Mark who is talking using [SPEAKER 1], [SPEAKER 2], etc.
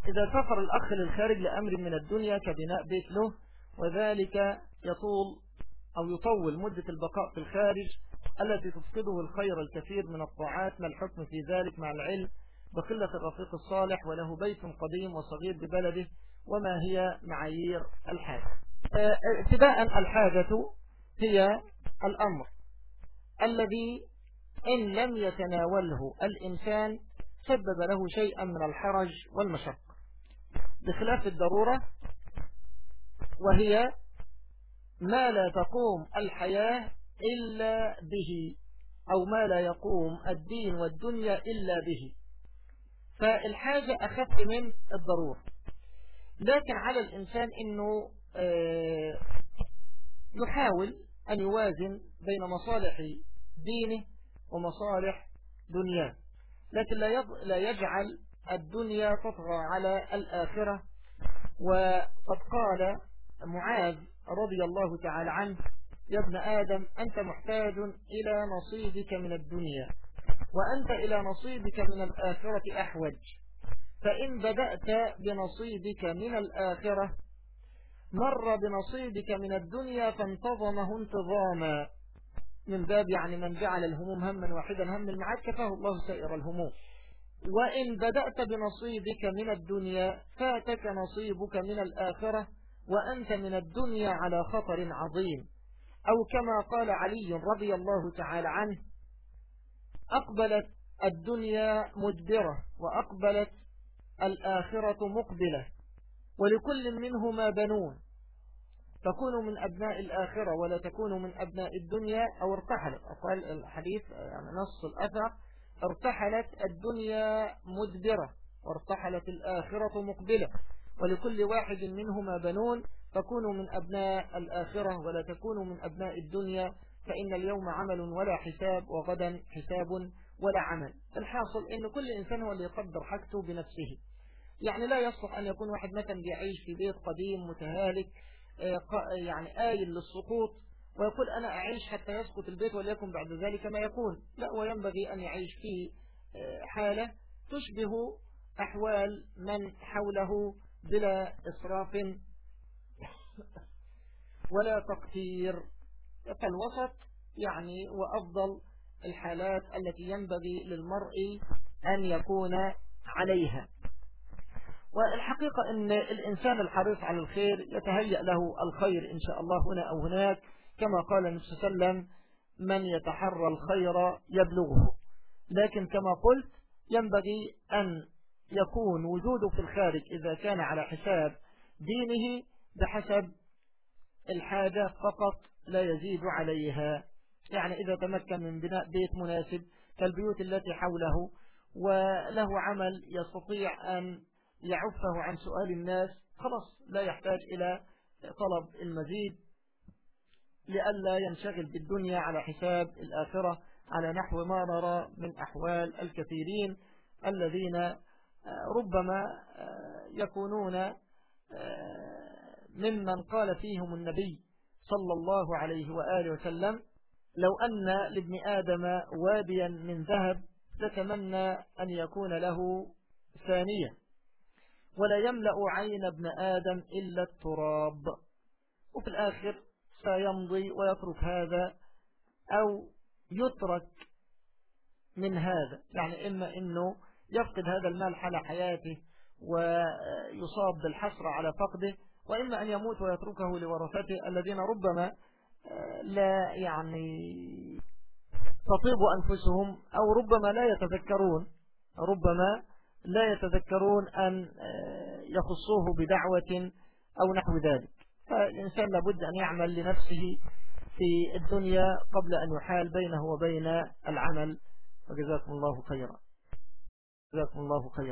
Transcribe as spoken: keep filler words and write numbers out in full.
[SPEAKER 1] إذا سافر الأخ للخارج لأمر من الدنيا كبناء بيت له، وذلك يطول أو يطول مدة البقاء في الخارج التي تفقده الخير الكثير من الطاعات، ما الحكم في ذلك مع العلم بقلة الرفيق الصالح وله بيت قديم وصغير ببلده، وما هي معايير الحاجة؟ ابتداء الحاجة هي الأمر الذي إن لم يتناوله الإنسان سبب له شيئا من الحرج والمشقة، بخلاف الضرورة وهي ما لا تقوم الحياة إلا به، أو ما لا يقوم الدين والدنيا إلا به، فالحاجة أخف من الضرورة. لكن على الإنسان أنه يحاول أن يوازن بين مصالح دينه ومصالح دنياه، لكن لا يجعل الدنيا تطغى على الآخرة. وقد قال معاذ رضي الله تعالى عنه: يا ابن آدم أنت محتاج إلى نصيبك من الدنيا، وأنت إلى نصيبك من الآخرة أحوج، فإن بدأت بنصيبك من الآخرة مر بنصيبك من الدنيا فانتظمه انتظاما، من باب يعني من جعل الهموم هما واحدا هم المعاد كفاه الله سائر الهموم. وإن بدأت بنصيبك من الدنيا فاتك نصيبك من الآخرة وأنت من الدنيا على خطر عظيم، أو كما قال علي رضي الله تعالى عنه: أقبلت الدنيا مدبرة وأقبلت الآخرة مقبلة، ولكل منهما بنون، تكونوا من أبناء الآخرة ولا تكونوا من أبناء الدنيا، أو ارتحلت، أقوال الحديث يعني نص الأثر: ارتحلت الدنيا مدبرة وارتحلت الآخرة مقبلة، ولكل واحد منهما بنون، تكونوا من أبناء الآخرة ولا تكونوا من أبناء الدنيا، فإن اليوم عمل ولا حساب، وغدا حساب ولا عمل. الحاصل إن كل إنسان هو اللي يقدر حاجته بنفسه، يعني لا يصلح أن يكون واحد مثلا بيعيش في بيت قديم متهالك يعني آيل للسقوط ويقول أنا أعيش حتى يسقط البيت وليكن بعد ذلك ما يكون، لا، وينبغي أن يعيش في حالة تشبه أحوال من حوله بلا إسراف ولا تقتير، فالوسط يعني وأفضل الحالات التي ينبغي للمرء أن يكون عليها. والحقيقة أن الإنسان الحريص على الخير يتهيأ له الخير إن شاء الله هنا أو هناك، كما قال النبي صلى الله عليه وسلم: من يتحرى الخير يبلغه. لكن كما قلت ينبغي أن يكون وجوده في الخارج إذا كان على حساب دينه بحسب الحاجة فقط لا يزيد عليها، يعني إذا تمكن من بناء بيت مناسب كالبيوت التي حوله وله عمل يستطيع أن يعفه عن سؤال الناس، خلاص لا يحتاج إلى طلب المزيد، لئلا ينشغل بالدنيا على حساب الآخرة، على نحو ما نرى من أحوال الكثيرين الذين ربما يكونون ممن قال فيهم النبي صلى الله عليه وآله وسلم: لو أن لابن آدم واديا من ذهب لتمنى أن يكون له ثانية، ولا يملأ عين ابن آدم إلا التراب. وفي الآخر سيمضي ويترك هذا أو يترك من هذا، يعني إما أنه يفقد هذا المال حال حياته ويصاب بالحسرة على فقده، وإما أن يموت ويتركه لورثته الذين ربما لا يعني تطيب أنفسهم، أو ربما لا يتذكرون ربما لا يتذكرون أن يخصوه بدعوة أو نحو ذلك. فالإنسان لابد أن يعمل لنفسه في الدنيا قبل أن يحال بينه وبين العمل. وجزاكم الله خيرا. جزاكم الله خيرا.